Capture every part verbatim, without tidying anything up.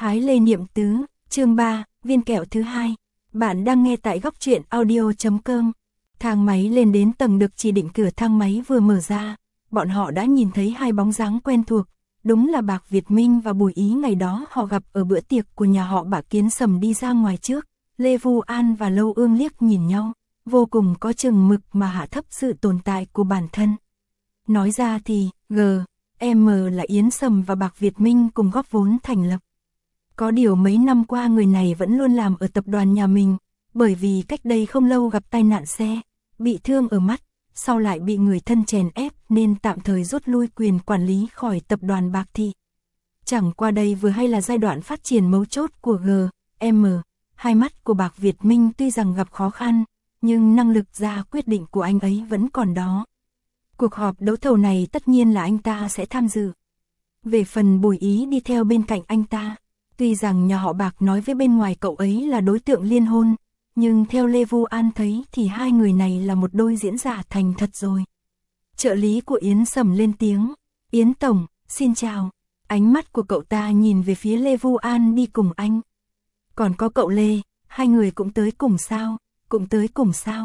Hái lê niệm tứ, chương ba, viên kẹo thứ hai. Bạn đang nghe tại góc truyện audio chấm com. Thang máy lên đến tầng được chỉ định, cửa thang máy vừa mở ra, bọn họ đã nhìn thấy hai bóng dáng quen thuộc. Đúng là Bạc Việt Minh và Bùi Ý ngày đó họ gặp ở bữa tiệc của nhà họ Bạc. Kiến Sầm đi ra ngoài trước, Lê Vu An và Lâu Ương liếc nhìn nhau, vô cùng có chừng mực mà hạ thấp sự tồn tại của bản thân. Nói ra thì, G, M là Yến Sầm và Bạc Việt Minh cùng góp vốn thành lập. Có điều mấy năm qua người này vẫn luôn làm ở tập đoàn nhà mình, bởi vì cách đây không lâu gặp tai nạn xe, bị thương ở mắt, sau lại bị người thân chèn ép nên tạm thời rút lui quyền quản lý khỏi tập đoàn Bạc Thị. Chẳng qua đây vừa hay là giai đoạn phát triển mấu chốt của G, M, hai mắt của Bạc Việt Minh tuy rằng gặp khó khăn, nhưng năng lực ra quyết định của anh ấy vẫn còn đó. Cuộc họp đấu thầu này tất nhiên là anh ta sẽ tham dự. Về phần Bùi Ý đi theo bên cạnh anh ta, tuy rằng nhà họ Bạc nói với bên ngoài cậu ấy là đối tượng liên hôn, nhưng theo Lê Vu An thấy thì hai người này là một đôi diễn giả thành thật rồi. Trợ lý của Yến Sầm lên tiếng, Yến Tổng, xin chào. Ánh mắt của cậu ta nhìn về phía Lê Vu An đi cùng anh. Còn có cậu Lê, hai người cũng tới cùng sao, cũng tới cùng sao.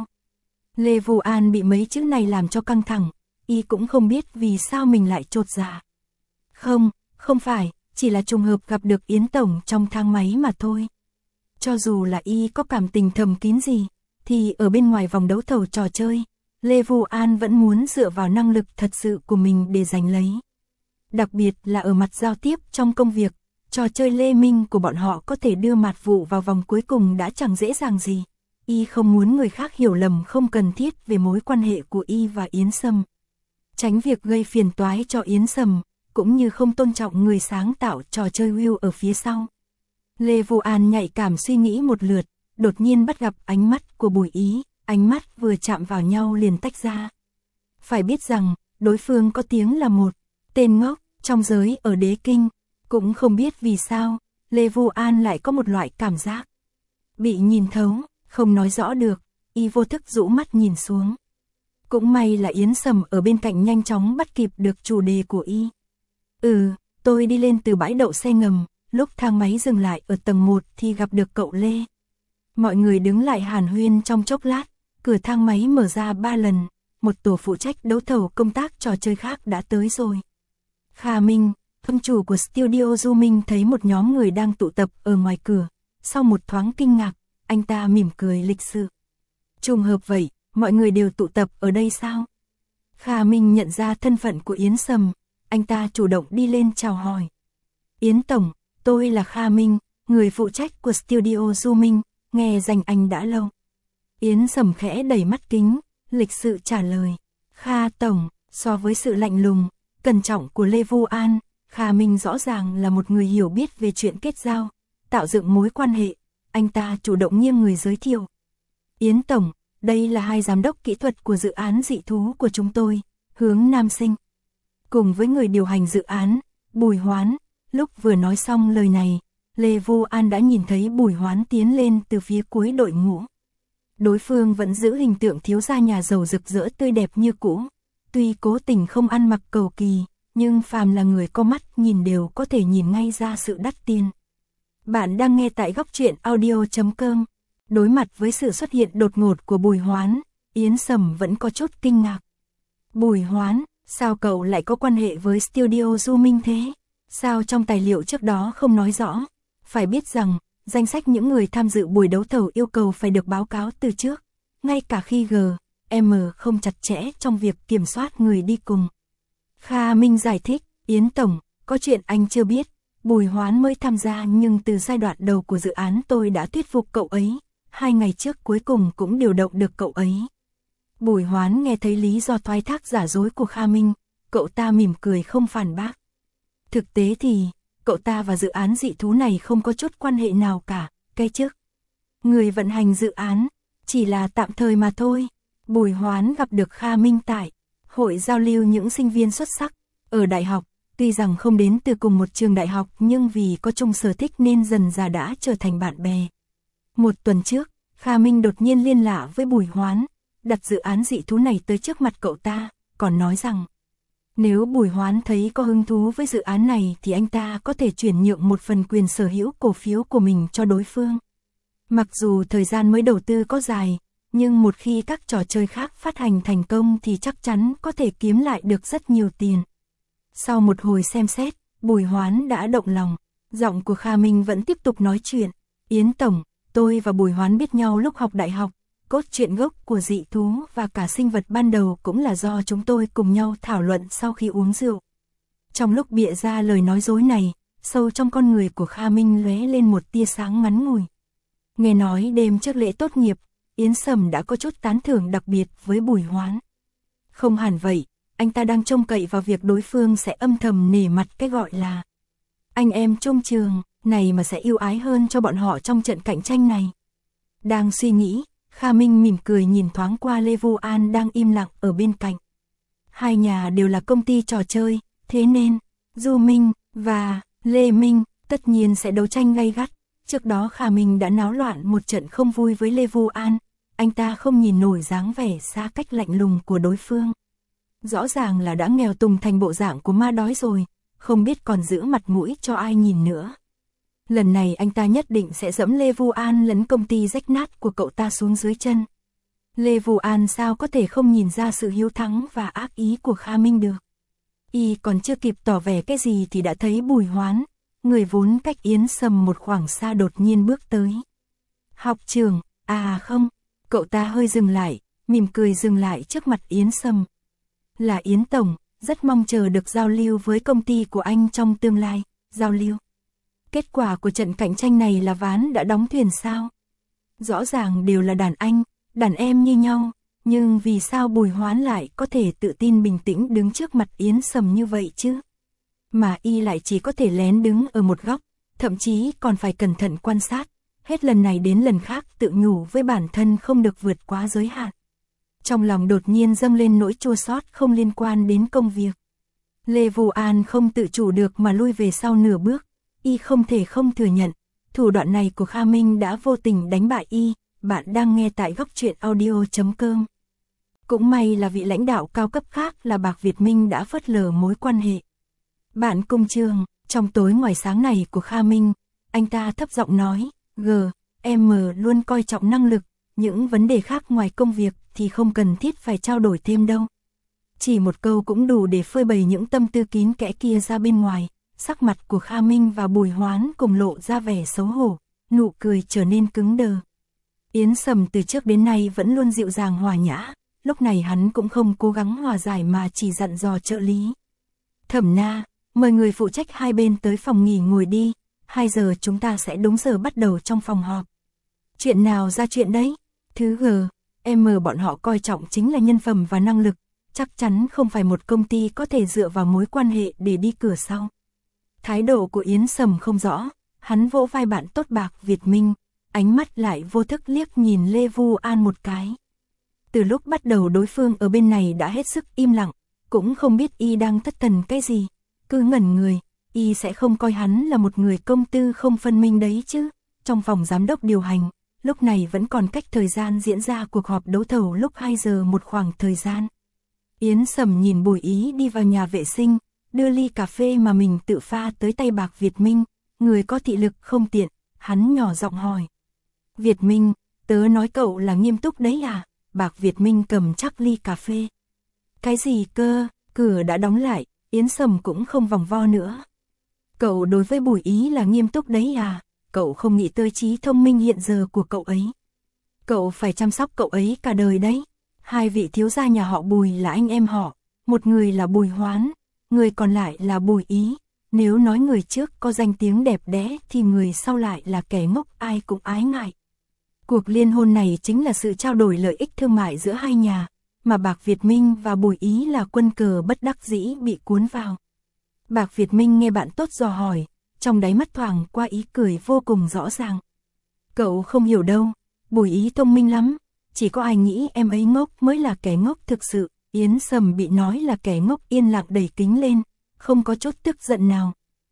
Lê Vu An bị mấy chữ này làm cho căng thẳng, y cũng không biết vì sao mình lại chột dạ. Không, không phải, chỉ là trùng hợp gặp được Yến Tổng trong thang máy mà thôi. Cho dù là y có cảm tình thầm kín gì, thì ở bên ngoài vòng đấu thầu trò chơi, Lê Vu An vẫn muốn dựa vào năng lực thật sự của mình để giành lấy. Đặc biệt là ở mặt giao tiếp trong công việc, trò chơi Lê Minh của bọn họ có thể đưa Mạt Vụ vào vòng cuối cùng đã chẳng dễ dàng gì. Y không muốn người khác hiểu lầm không cần thiết về mối quan hệ của y và Yến Sầm. Tránh việc gây phiền toái cho Yến Sầm, cũng như không tôn trọng người sáng tạo trò chơi Will ở phía sau. Lê Vu An nhạy cảm suy nghĩ một lượt, đột nhiên bắt gặp ánh mắt của Bùi Ý, ánh mắt vừa chạm vào nhau liền tách ra. Phải biết rằng, đối phương có tiếng là một tên ngốc trong giới ở Đế Kinh, cũng không biết vì sao, Lê Vu An lại có một loại cảm giác bị nhìn thấu, không nói rõ được, y vô thức rũ mắt nhìn xuống. Cũng may là Yến Sầm ở bên cạnh nhanh chóng bắt kịp được chủ đề của y. Ừ, tôi đi lên từ bãi đậu xe ngầm, lúc thang máy dừng lại ở tầng một thì gặp được cậu Lê. Mọi người đứng lại hàn huyên trong chốc lát, cửa thang máy mở ra ba lần, một tổ phụ trách đấu thầu công tác trò chơi khác đã tới rồi. Kha Minh, ông chủ của studio Du Minh thấy một nhóm người đang tụ tập ở ngoài cửa, sau một thoáng kinh ngạc, anh ta mỉm cười lịch sự. Trùng hợp vậy, mọi người đều tụ tập ở đây sao? Kha Minh nhận ra thân phận của Yến Sầm, anh ta chủ động đi lên chào hỏi. Yến Tổng, tôi là Kha Minh, người phụ trách của studio Du Minh, nghe danh anh đã lâu. Yến Sầm khẽ đẩy mắt kính, lịch sự trả lời. Kha Tổng, so với sự lạnh lùng, cẩn trọng của Lê Vu An, Kha Minh rõ ràng là một người hiểu biết về chuyện kết giao, tạo dựng mối quan hệ. Anh ta chủ động nghiêng người giới thiệu. Yến Tổng, đây là hai giám đốc kỹ thuật của dự án dị thú của chúng tôi, Hướng Nam Sinh. Cùng với người điều hành dự án, Bùi Hoán. Lúc vừa nói xong lời này, Lê Vu An đã nhìn thấy Bùi Hoán tiến lên từ phía cuối đội ngũ. Đối phương vẫn giữ hình tượng thiếu gia nhà giàu rực rỡ tươi đẹp như cũ. Tuy cố tình không ăn mặc cầu kỳ, nhưng phàm là người có mắt nhìn đều có thể nhìn ngay ra sự đắt tiền. Bạn đang nghe tại góc truyện audio chấm com. Đối mặt với sự xuất hiện đột ngột của Bùi Hoán, Yến Sầm vẫn có chút kinh ngạc. Bùi Hoán, sao cậu lại có quan hệ với studio Du Minh thế? Sao trong tài liệu trước đó không nói rõ? Phải biết rằng, danh sách những người tham dự buổi đấu thầu yêu cầu phải được báo cáo từ trước, ngay cả khi G, M không chặt chẽ trong việc kiểm soát người đi cùng. Kha Minh giải thích, Yến Tổng, có chuyện anh chưa biết, Bùi Hoán mới tham gia nhưng từ giai đoạn đầu của dự án tôi đã thuyết phục cậu ấy, hai ngày trước cuối cùng cũng điều động được cậu ấy. Bùi Hoán nghe thấy lý do thoái thác giả dối của Kha Minh, cậu ta mỉm cười không phản bác. Thực tế thì, cậu ta và dự án dị thú này không có chút quan hệ nào cả, cái trước. Người vận hành dự án, chỉ là tạm thời mà thôi. Bùi Hoán gặp được Kha Minh tại hội giao lưu những sinh viên xuất sắc ở đại học, tuy rằng không đến từ cùng một trường đại học nhưng vì có chung sở thích nên dần dà đã trở thành bạn bè. Một tuần trước, Kha Minh đột nhiên liên lạc với Bùi Hoán, đặt dự án dị thú này tới trước mặt cậu ta, còn nói rằng Nếu Bùi Hoán thấy có hứng thú với dự án này thì anh ta có thể chuyển nhượng một phần quyền sở hữu cổ phiếu của mình cho đối phương. Mặc dù thời gian mới đầu tư có dài, nhưng một khi các trò chơi khác phát hành thành công thì chắc chắn có thể kiếm lại được rất nhiều tiền. Sau một hồi xem xét, Bùi Hoán đã động lòng. Giọng của Kha Minh vẫn tiếp tục nói chuyện. Yến Tổng, tôi và Bùi Hoán biết nhau lúc học đại học. Cốt truyện gốc của dị thú và cả sinh vật ban đầu cũng là do chúng tôi cùng nhau thảo luận sau khi uống rượu. Trong lúc bịa ra lời nói dối này, sâu trong con người của Kha Minh lóe lên một tia sáng ngắn ngủi. Nghe nói đêm trước lễ tốt nghiệp, Yến Sầm đã có chút tán thưởng đặc biệt với Bùi Hoán. Không hẳn vậy, anh ta đang trông cậy vào việc đối phương sẽ âm thầm nể mặt cái gọi là anh em chung trường này mà sẽ yêu ái hơn cho bọn họ trong trận cạnh tranh này. Đang suy nghĩ, Kha Minh mỉm cười nhìn thoáng qua Lê Vu An đang im lặng ở bên cạnh. Hai nhà đều là công ty trò chơi, thế nên Du Minh và Lê Minh tất nhiên sẽ đấu tranh gay gắt. Trước đó Kha Minh đã náo loạn một trận không vui với Lê Vu An, anh ta không nhìn nổi dáng vẻ xa cách lạnh lùng của đối phương. Rõ ràng là đã nghèo tùng thành bộ dạng của ma đói rồi, không biết còn giữ mặt mũi cho ai nhìn nữa. Lần này anh ta nhất định sẽ dẫm Lê Vu An lẫn công ty rách nát của cậu ta xuống dưới chân. Lê Vu An sao có thể không nhìn ra sự hiếu thắng và ác ý của Kha Minh được. Y còn chưa kịp tỏ vẻ cái gì thì đã thấy Bùi Hoán, người vốn cách Yến Sầm một khoảng xa đột nhiên bước tới. Học trưởng, à không, cậu ta hơi dừng lại, mỉm cười dừng lại trước mặt Yến Sầm. Là Yến Tổng, rất mong chờ được giao lưu với công ty của anh trong tương lai. Giao lưu? Kết quả của trận cạnh tranh này là ván đã đóng thuyền sao? Rõ ràng đều là đàn anh, đàn em như nhau, nhưng vì sao Bùi Hoán lại có thể tự tin bình tĩnh đứng trước mặt Yến Sầm như vậy chứ? Mà y lại chỉ có thể lén đứng ở một góc, thậm chí còn phải cẩn thận quan sát, hết lần này đến lần khác tự nhủ với bản thân không được vượt quá giới hạn. Trong lòng đột nhiên dâng lên nỗi chua xót không liên quan đến công việc. Lê Vu An không tự chủ được mà lui về sau nửa bước, y không thể không thừa nhận, thủ đoạn này của Kha Minh đã vô tình đánh bại y. Bạn đang nghe tại góc truyện audio chấm com. Cũng may là vị lãnh đạo cao cấp khác là Bạc Việt Minh đã phớt lờ mối quan hệ. Bạn cùng trường, trong tối ngoài sáng này của Kha Minh, anh ta thấp giọng nói, G, em luôn coi trọng năng lực, những vấn đề khác ngoài công việc thì không cần thiết phải trao đổi thêm đâu. Chỉ một câu cũng đủ để phơi bày những tâm tư kín kẽ kia ra bên ngoài. Sắc mặt của Kha Minh và Bùi Hoán cùng lộ ra vẻ xấu hổ, nụ cười trở nên cứng đờ. Yến Sầm từ trước đến nay vẫn luôn dịu dàng hòa nhã, lúc này hắn cũng không cố gắng hòa giải mà chỉ dặn dò trợ lý. Thẩm Na, mời người phụ trách hai bên tới phòng nghỉ ngồi đi, hai giờ chúng ta sẽ đúng giờ bắt đầu trong phòng họp. Chuyện nào ra chuyện đấy? Thứ G, em bọn họ coi trọng chính là nhân phẩm và năng lực, chắc chắn không phải một công ty có thể dựa vào mối quan hệ để đi cửa sau. Thái độ của Yến Sầm không rõ, hắn vỗ vai bạn tốt Bạc Việt Minh, ánh mắt lại vô thức liếc nhìn Lê Vu An một cái. Từ lúc bắt đầu đối phương ở bên này đã hết sức im lặng, cũng không biết y đang thất thần cái gì, cứ ngẩn người, y sẽ không coi hắn là một người công tư không phân minh đấy chứ. Trong phòng giám đốc điều hành, lúc này vẫn còn cách thời gian diễn ra cuộc họp đấu thầu lúc hai giờ một khoảng thời gian. Yến Sầm nhìn Bùi Ý đi vào nhà vệ sinh, đưa ly cà phê mà mình tự pha tới tay Bạc Việt Minh, người có thị lực không tiện, hắn nhỏ giọng hỏi. Việt Minh, tớ nói cậu là nghiêm túc đấy à? Bạc Việt Minh cầm chắc ly cà phê. Cái gì cơ, cửa đã đóng lại, Yến Sầm cũng không vòng vo nữa. Cậu đối với Bùi Ý là nghiêm túc đấy à? Cậu không nghĩ tới trí thông minh hiện giờ của cậu ấy. Cậu phải chăm sóc cậu ấy cả đời đấy. Hai vị thiếu gia nhà họ Bùi là anh em họ, một người là Bùi Hoán, người còn lại là Bùi Ý. Nếu nói người trước có danh tiếng đẹp đẽ thì người sau lại là kẻ ngốc ai cũng ái ngại. Cuộc liên hôn này chính là sự trao đổi lợi ích thương mại giữa hai nhà, mà Bạc Việt Minh và Bùi Ý là quân cờ bất đắc dĩ bị cuốn vào. Bạc Việt Minh nghe bạn tốt dò hỏi, trong đáy mắt thoảng qua ý cười vô cùng rõ ràng. Cậu không hiểu đâu, Bùi Ý thông minh lắm, chỉ có ai nghĩ em ấy ngốc mới là kẻ ngốc thực sự. Yến Sầm bị nói là kẻ ngốc yên lặng đẩy kính lên, không có chút tức giận nào.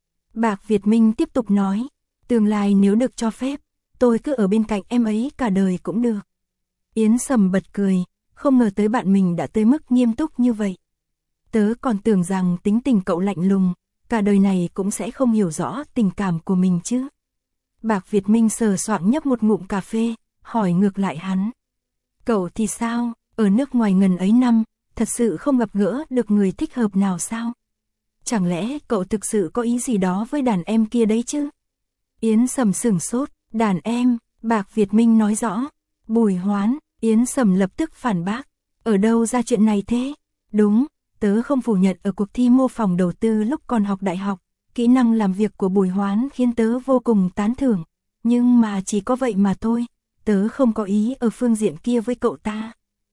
Bạc Việt Minh tiếp tục nói, tương lai nếu được cho phép, tôi cứ ở bên cạnh em ấy cả đời cũng được. Yến Sầm bật cười, không ngờ tới bạn mình đã tới mức nghiêm túc như vậy. Tớ còn tưởng rằng tính tình cậu lạnh lùng, cả đời này cũng sẽ không hiểu rõ tình cảm của mình chứ. Bạc Việt Minh sờ soạng nhấp một ngụm cà phê, hỏi ngược lại hắn. Cậu thì sao, ở nước ngoài ngần ấy năm, thật sự không gặp gỡ được người thích hợp nào sao? Chẳng lẽ cậu thực sự có ý gì đó với đàn em kia đấy chứ? Yến Sầm sửng sốt, đàn em, Bạc Việt Minh nói rõ. Bùi Hoán, Yến Sầm lập tức phản bác. Ở đâu ra chuyện này thế? Đúng, tớ không phủ nhận ở cuộc thi mô phỏng đầu tư lúc còn học đại học, kỹ năng làm việc của Bùi Hoán khiến tớ vô cùng tán thưởng. Nhưng mà chỉ có vậy mà thôi, tớ không có ý ở phương diện kia với cậu ta.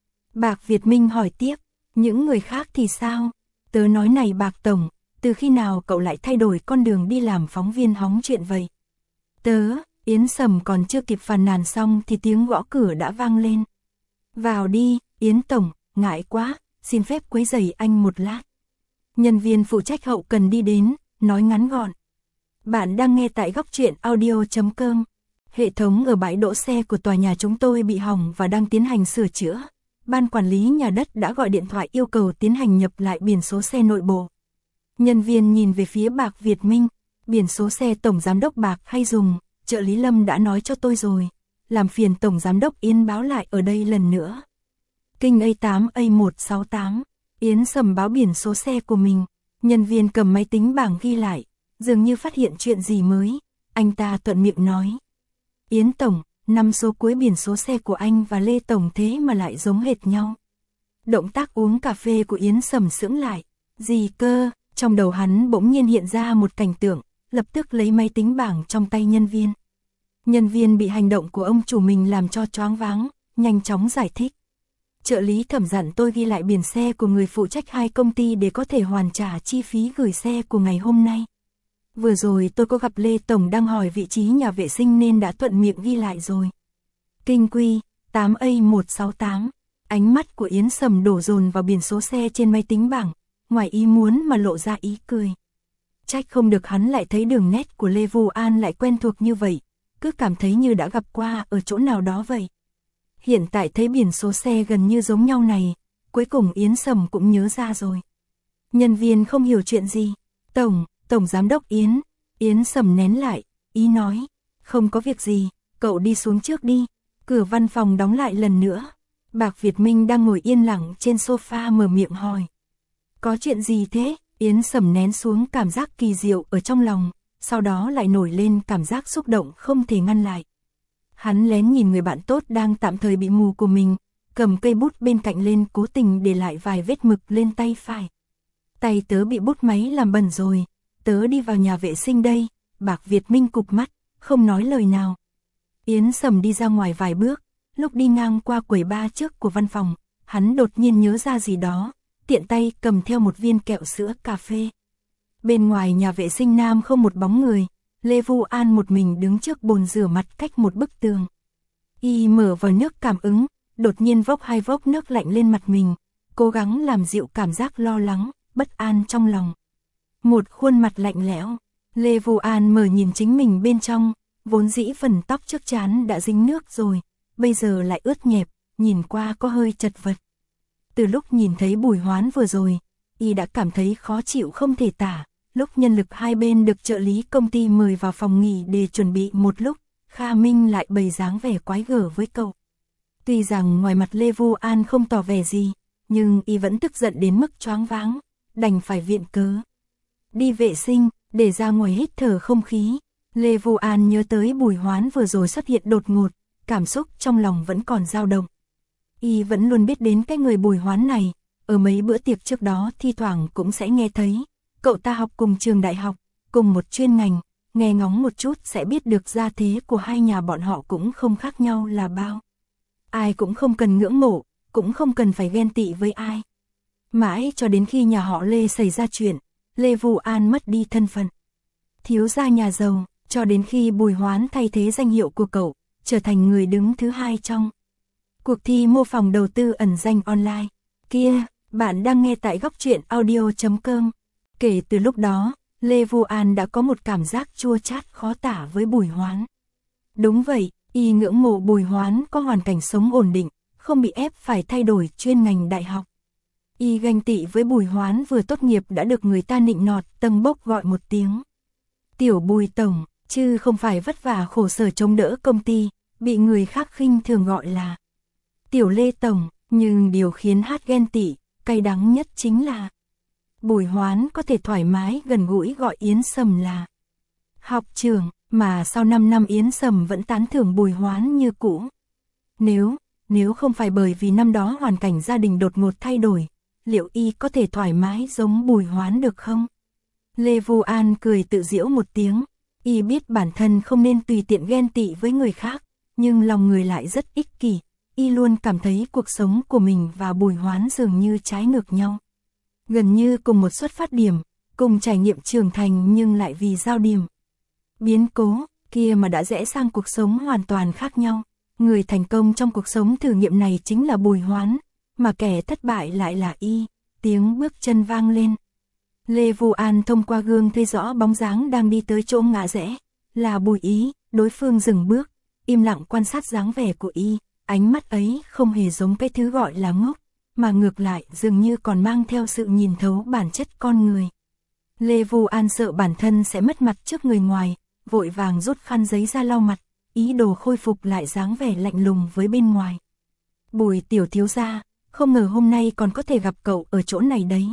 Bạc Việt Minh hỏi tiếp, những người khác thì sao? Tớ nói này Bạc Tổng, từ khi nào cậu lại thay đổi con đường đi làm phóng viên hóng chuyện vậy? Tớ, Yến Sầm còn chưa kịp phàn nàn xong thì tiếng gõ cửa đã vang lên. Vào đi, Yến Tổng, ngại quá, xin phép quấy rầy anh một lát. Nhân viên phụ trách hậu cần đi đến, nói ngắn gọn. Bạn đang nghe tại góc truyện audio chấm com. Hệ thống ở bãi đỗ xe của tòa nhà chúng tôi bị hỏng và đang tiến hành sửa chữa. Ban quản lý nhà đất đã gọi điện thoại yêu cầu tiến hành nhập lại biển số xe nội bộ. Nhân viên nhìn về phía Bạc Việt Minh, biển số xe Tổng Giám đốc Bạc hay dùng, trợ lý Lâm đã nói cho tôi rồi. Làm phiền Tổng Giám đốc Yến báo lại ở đây lần nữa. Kinh A tám A một sáu tám, Yến Sầm báo biển số xe của mình. Nhân viên cầm máy tính bảng ghi lại, dường như phát hiện chuyện gì mới. Anh ta thuận miệng nói. Yến Tổng, năm số cuối biển số xe của anh và Lê Tổng thế mà lại giống hệt nhau. Động tác uống cà phê của Yến Sầm sững lại. Gì cơ? Trong đầu hắn bỗng nhiên hiện ra một cảnh tượng, lập tức lấy máy tính bảng trong tay nhân viên. Nhân viên bị hành động của ông chủ mình làm cho choáng váng, nhanh chóng giải thích. Trợ lý Thẩm dặn tôi ghi lại biển xe của người phụ trách hai công ty để có thể hoàn trả chi phí gửi xe của ngày hôm nay. Vừa rồi tôi có gặp Lê Tổng đang hỏi vị trí nhà vệ sinh nên đã thuận miệng ghi lại rồi. Kinh Quy, tám A một sáu tám, ánh mắt của Yến Sầm đổ dồn vào biển số xe trên máy tính bảng, ngoài ý muốn mà lộ ra ý cười. Trách không được hắn lại thấy đường nét của Lê Vu An lại quen thuộc như vậy, cứ cảm thấy như đã gặp qua ở chỗ nào đó vậy. Hiện tại thấy biển số xe gần như giống nhau này, cuối cùng Yến Sầm cũng nhớ ra rồi. Nhân viên không hiểu chuyện gì. Tổng, Tổng Giám đốc Yến. Yến Sầm nén lại, ý nói. Không có việc gì, cậu đi xuống trước đi. Cửa văn phòng đóng lại lần nữa. Bạc Việt Minh đang ngồi yên lặng trên sofa mở miệng hỏi. Có chuyện gì thế? Yến Sầm nén xuống cảm giác kỳ diệu ở trong lòng, sau đó lại nổi lên cảm giác xúc động không thể ngăn lại. Hắn lén nhìn người bạn tốt đang tạm thời bị mù của mình, cầm cây bút bên cạnh lên cố tình để lại vài vết mực lên tay phải. Tay tớ bị bút máy làm bẩn rồi, tớ đi vào nhà vệ sinh đây. Bạc Việt Minh cụp mắt, không nói lời nào. Yến Sầm đi ra ngoài vài bước, lúc đi ngang qua quầy bar trước của văn phòng, hắn đột nhiên nhớ ra gì đó, tiện tay cầm theo một viên kẹo sữa cà phê. Bên ngoài nhà vệ sinh nam không một bóng người, Lê Vu An một mình đứng trước bồn rửa mặt cách một bức tường. Y mở vào nước cảm ứng, đột nhiên vốc hai vốc nước lạnh lên mặt mình, cố gắng làm dịu cảm giác lo lắng, bất an trong lòng. Một khuôn mặt lạnh lẽo, Lê Vu An mở nhìn chính mình bên trong, vốn dĩ phần tóc trước trán đã dính nước rồi, bây giờ lại ướt nhẹp, nhìn qua có hơi chật vật. Từ lúc nhìn thấy Bùi Hoán vừa rồi, Y đã cảm thấy khó chịu không thể tả. Lúc nhân lực hai bên được trợ lý công ty mời vào phòng nghỉ để chuẩn bị một lúc, Kha Minh lại bày dáng vẻ quái gở với cậu. Tuy rằng ngoài mặt Lê Vu An không tỏ vẻ gì, nhưng Y vẫn tức giận đến mức choáng váng, đành phải viện cớ. Đi vệ sinh, để ra ngoài hít thở không khí. Lê Vu An nhớ tới Bùi Hoán vừa rồi xuất hiện đột ngột, cảm xúc trong lòng vẫn còn dao động. Y vẫn luôn biết đến cái người Bùi Hoán này, ở mấy bữa tiệc trước đó thi thoảng cũng sẽ nghe thấy. Cậu ta học cùng trường đại học, cùng một chuyên ngành, nghe ngóng một chút sẽ biết được gia thế của hai nhà bọn họ cũng không khác nhau là bao. Ai cũng không cần ngưỡng mộ, cũng không cần phải ghen tị với ai. Mãi cho đến khi nhà họ Lê xảy ra chuyện, Lê Vu An mất đi thân phận thiếu gia nhà giàu, cho đến khi Bùi Hoán thay thế danh hiệu của cậu, trở thành người đứng thứ hai trong cuộc thi mô phỏng đầu tư ẩn danh online. Kia, bạn đang nghe tại góc truyện audio chấm com. Kể từ lúc đó, Lê Vu An đã có một cảm giác chua chát khó tả với Bùi Hoán. Đúng vậy, Y ngưỡng mộ Bùi Hoán có hoàn cảnh sống ổn định, không bị ép phải thay đổi chuyên ngành đại học. Y ganh tị với Bùi Hoán vừa tốt nghiệp đã được người ta nịnh nọt, tâng bốc gọi một tiếng tiểu Bùi tổng, chứ không phải vất vả khổ sở chống đỡ công ty, bị người khác khinh thường gọi là tiểu Lê tổng. Nhưng điều khiến hát ghen tị, cay đắng nhất chính là Bùi Hoán có thể thoải mái gần gũi gọi Yến Sầm là học trưởng, mà sau năm năm Yến Sầm vẫn tán thưởng Bùi Hoán như cũ. Nếu, nếu không phải bởi vì năm đó hoàn cảnh gia đình đột ngột thay đổi, liệu y có thể thoải mái giống Bùi Hoán được không? Lê Vu An cười tự giễu một tiếng, y biết bản thân không nên tùy tiện ghen tị với người khác, nhưng lòng người lại rất ích kỷ, y luôn cảm thấy cuộc sống của mình và Bùi Hoán dường như trái ngược nhau. Gần như cùng một xuất phát điểm, cùng trải nghiệm trưởng thành nhưng lại vì giao điểm biến cố kia mà đã rẽ sang cuộc sống hoàn toàn khác nhau. Người thành công trong cuộc sống thử nghiệm này chính là Bùi Hoán, mà kẻ thất bại lại là y. Tiếng bước chân vang lên. Lê Vu An thông qua gương thấy rõ bóng dáng đang đi tới chỗ ngã rẽ, là Bùi Ý. Đối phương dừng bước, im lặng quan sát dáng vẻ của y, ánh mắt ấy không hề giống cái thứ gọi là ngốc, mà ngược lại dường như còn mang theo sự nhìn thấu bản chất con người. Lê Vu An sợ bản thân sẽ mất mặt trước người ngoài, vội vàng rút khăn giấy ra lau mặt, ý đồ khôi phục lại dáng vẻ lạnh lùng với bên ngoài. Bùi tiểu thiếu gia, không ngờ hôm nay còn có thể gặp cậu ở chỗ này đấy.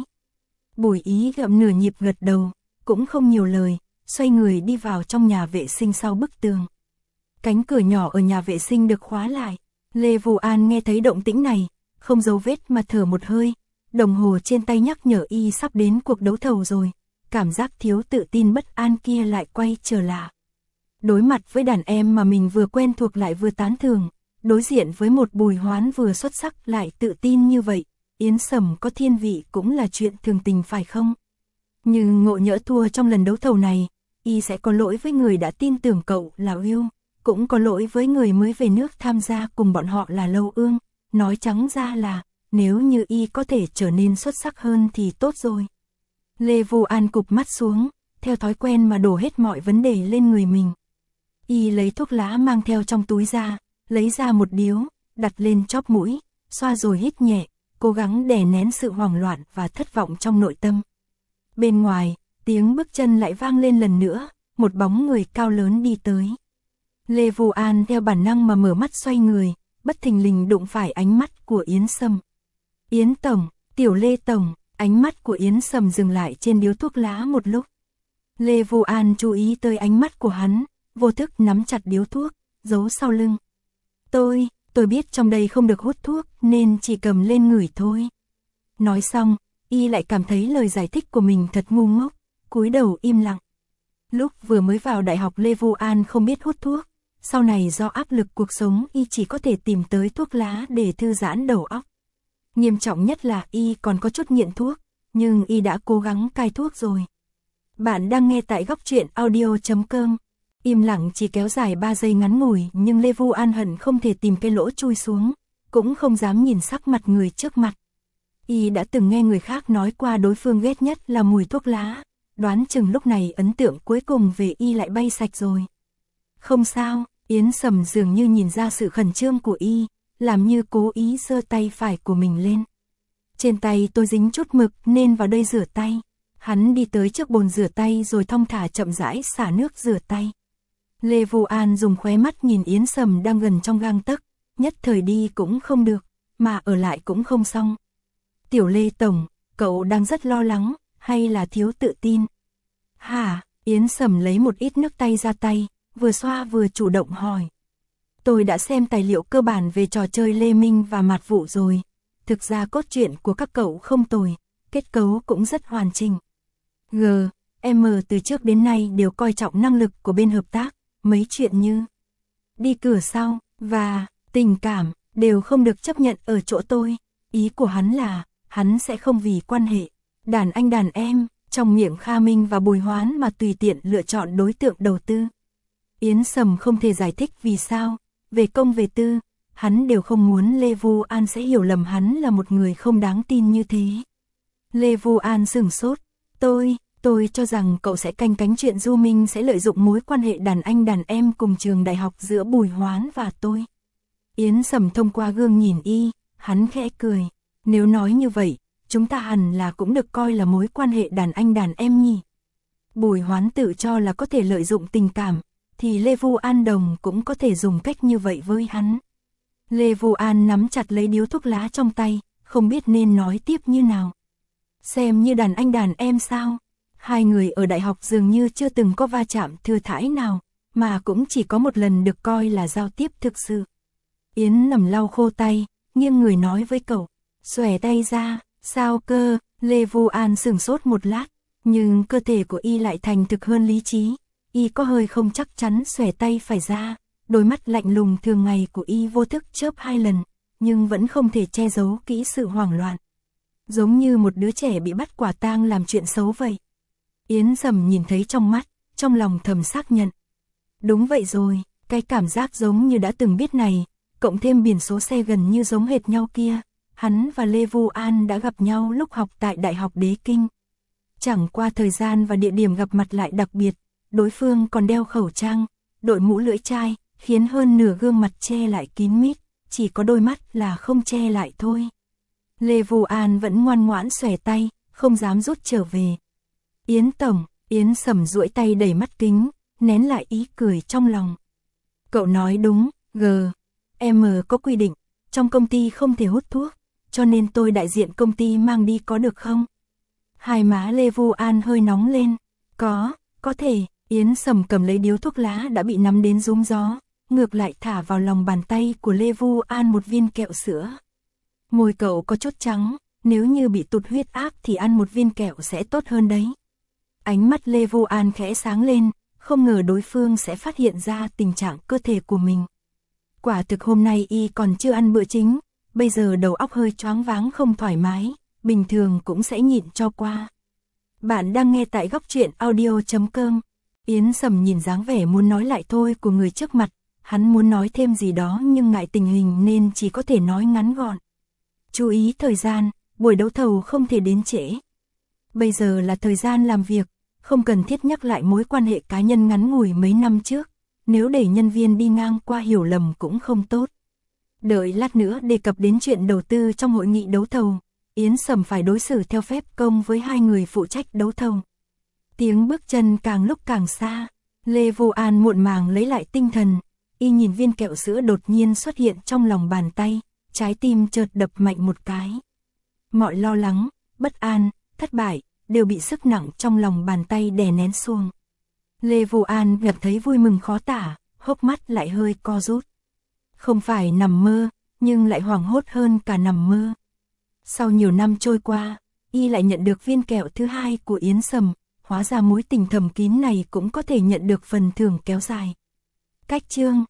Bùi Ý gậm nửa nhịp gật đầu, cũng không nhiều lời, xoay người đi vào trong nhà vệ sinh sau bức tường. Cánh cửa nhỏ ở nhà vệ sinh được khóa lại. Lê Vu An nghe thấy động tĩnh này, không giấu vết mà thở một hơi, đồng hồ trên tay nhắc nhở y sắp đến cuộc đấu thầu rồi, cảm giác thiếu tự tin bất an kia lại quay trở lại. Đối mặt với đàn em mà mình vừa quen thuộc lại vừa tán thưởng, đối diện với một Bùi Hoán vừa xuất sắc lại tự tin như vậy, Yến Sầm có thiên vị cũng là chuyện thường tình phải không? Nhưng ngộ nhỡ thua trong lần đấu thầu này, y sẽ có lỗi với người đã tin tưởng cậu là Uyêu, cũng có lỗi với người mới về nước tham gia cùng bọn họ là Lâu Ương. Nói trắng ra là, nếu như y có thể trở nên xuất sắc hơn thì tốt rồi. Lê Vu An cụp mắt xuống, theo thói quen mà đổ hết mọi vấn đề lên người mình. Y lấy thuốc lá mang theo trong túi ra, lấy ra một điếu, đặt lên chóp mũi, xoa rồi hít nhẹ, cố gắng đè nén sự hoảng loạn và thất vọng trong nội tâm. Bên ngoài, tiếng bước chân lại vang lên lần nữa, một bóng người cao lớn đi tới. Lê Vu An theo bản năng mà mở mắt xoay người, bất thình lình đụng phải ánh mắt của Yến Sầm. Yến tổng, tiểu Lê tổng, ánh mắt của Yến Sầm dừng lại trên điếu thuốc lá một lúc. Lê Vu An chú ý tới ánh mắt của hắn, vô thức nắm chặt điếu thuốc, giấu sau lưng. Tôi, tôi biết trong đây không được hút thuốc nên chỉ cầm lên ngửi thôi. Nói xong, y lại cảm thấy lời giải thích của mình thật ngu ngốc, cúi đầu im lặng. Lúc vừa mới vào đại học Lê Vu An không biết hút thuốc, sau này do áp lực cuộc sống y chỉ có thể tìm tới thuốc lá để thư giãn đầu óc. Nghiêm trọng nhất là y còn có chút nghiện thuốc, nhưng y đã cố gắng cai thuốc rồi. Bạn đang nghe tại góc truyện audio chấm com. Im lặng chỉ kéo dài ba giây ngắn ngủi nhưng Lê Vu An hận không thể tìm cái lỗ chui xuống, cũng không dám nhìn sắc mặt người trước mặt. Y đã từng nghe người khác nói qua đối phương ghét nhất là mùi thuốc lá, đoán chừng lúc này ấn tượng cuối cùng về y lại bay sạch rồi. Không sao, Yến Sầm dường như nhìn ra sự khẩn trương của y, làm như cố ý giơ tay phải của mình lên. Trên tay tôi dính chút mực nên vào đây rửa tay. Hắn đi tới trước bồn rửa tay rồi thong thả chậm rãi xả nước rửa tay. Lê Vu An dùng khóe mắt nhìn Yến Sầm đang gần trong gang tấc, nhất thời đi cũng không được, mà ở lại cũng không xong. Tiểu Lê tổng, cậu đang rất lo lắng, hay là thiếu tự tin? Hả? Yến Sầm lấy một ít nước tay ra tay, vừa xoa vừa chủ động hỏi. Tôi đã xem tài liệu cơ bản về trò chơi Lê Minh và Mạt Vũ rồi. Thực ra cốt truyện của các cậu không tồi, kết cấu cũng rất hoàn chỉnh. G, M từ trước đến nay đều coi trọng năng lực của bên hợp tác, mấy chuyện như đi cửa sau và tình cảm đều không được chấp nhận ở chỗ tôi. Ý của hắn là, hắn sẽ không vì quan hệ đàn anh đàn em trong miệng Kha Minh và Bùi Hoán mà tùy tiện lựa chọn đối tượng đầu tư. Yến Sầm không thể giải thích vì sao, về công về tư, hắn đều không muốn Lê Vu An sẽ hiểu lầm hắn là một người không đáng tin như thế. Lê Vu An sửng sốt, tôi, tôi cho rằng cậu sẽ canh cánh chuyện Du Minh sẽ lợi dụng mối quan hệ đàn anh đàn em cùng trường đại học giữa Bùi Hoán và tôi. Yến Sầm thông qua gương nhìn y, hắn khẽ cười, nếu nói như vậy, chúng ta hẳn là cũng được coi là mối quan hệ đàn anh đàn em nhỉ. Bùi Hoán tự cho là có thể lợi dụng tình cảm, thì Lê Vu An Đồng cũng có thể dùng cách như vậy với hắn. Lê Vu An nắm chặt lấy điếu thuốc lá trong tay, không biết nên nói tiếp như nào. Xem như đàn anh đàn em sao? Hai người ở đại học dường như chưa từng có va chạm thừa thãi nào, mà cũng chỉ có một lần được coi là giao tiếp thực sự. Yến Nằm lau khô tay, nghiêng người nói với cậu, xòe tay ra, sao cơ? Lê Vu An sửng sốt một lát, nhưng cơ thể của y lại thành thực hơn lý trí. Y có hơi không chắc chắn xòe tay phải ra, đôi mắt lạnh lùng thường ngày của y vô thức chớp hai lần, nhưng vẫn không thể che giấu kỹ sự hoảng loạn. Giống như một đứa trẻ bị bắt quả tang làm chuyện xấu vậy. Yến Sầm nhìn thấy trong mắt, trong lòng thầm xác nhận. Đúng vậy rồi, cái cảm giác giống như đã từng biết này, cộng thêm biển số xe gần như giống hệt nhau kia, hắn và Lê Vu An đã gặp nhau lúc học tại Đại học Đế Kinh. Chẳng qua thời gian và địa điểm gặp mặt lại đặc biệt, đối phương còn đeo khẩu trang, đội mũ lưỡi chai, khiến hơn nửa gương mặt che lại kín mít, chỉ có đôi mắt là không che lại thôi. Lê Vu An vẫn ngoan ngoãn xòe tay, không dám rút trở về. Yến Tổng, Yến Sầm duỗi tay đẩy mắt kính, nén lại ý cười trong lòng. Cậu nói đúng, G, M có quy định, trong công ty không thể hút thuốc, cho nên tôi đại diện công ty mang đi có được không? Hai má Lê Vu An hơi nóng lên. Có, có thể. Yến Sầm cầm lấy điếu thuốc lá đã bị nắm đến rúm gió, ngược lại thả vào lòng bàn tay của Lê Vu An một viên kẹo sữa. Môi cậu có chút trắng, nếu như bị tụt huyết áp thì ăn một viên kẹo sẽ tốt hơn đấy. Ánh mắt Lê Vu An khẽ sáng lên, không ngờ đối phương sẽ phát hiện ra tình trạng cơ thể của mình. Quả thực hôm nay y còn chưa ăn bữa chính, bây giờ đầu óc hơi choáng váng không thoải mái, bình thường cũng sẽ nhịn cho qua. Bạn đang nghe tại góc truyện audio chấm com. Yến Sầm nhìn dáng vẻ muốn nói lại thôi của người trước mặt, hắn muốn nói thêm gì đó nhưng ngại tình hình nên chỉ có thể nói ngắn gọn. Chú ý thời gian, buổi đấu thầu không thể đến trễ. Bây giờ là thời gian làm việc, không cần thiết nhắc lại mối quan hệ cá nhân ngắn ngủi mấy năm trước, nếu để nhân viên đi ngang qua hiểu lầm cũng không tốt. Đợi lát nữa đề cập đến chuyện đầu tư trong hội nghị đấu thầu, Yến Sầm phải đối xử theo phép công với hai người phụ trách đấu thầu. Tiếng bước chân càng lúc càng xa, Lê Vu An muộn màng lấy lại tinh thần, y nhìn viên kẹo sữa đột nhiên xuất hiện trong lòng bàn tay, trái tim chợt đập mạnh một cái. Mọi lo lắng, bất an, thất bại, đều bị sức nặng trong lòng bàn tay đè nén xuống. Lê Vu An gặp thấy vui mừng khó tả, hốc mắt lại hơi co rút. Không phải nằm mơ, nhưng lại hoảng hốt hơn cả nằm mơ. Sau nhiều năm trôi qua, y lại nhận được viên kẹo thứ hai của Yến Sầm, hóa ra mối tình thầm kín này cũng có thể nhận được phần thưởng kéo dài. Cách chương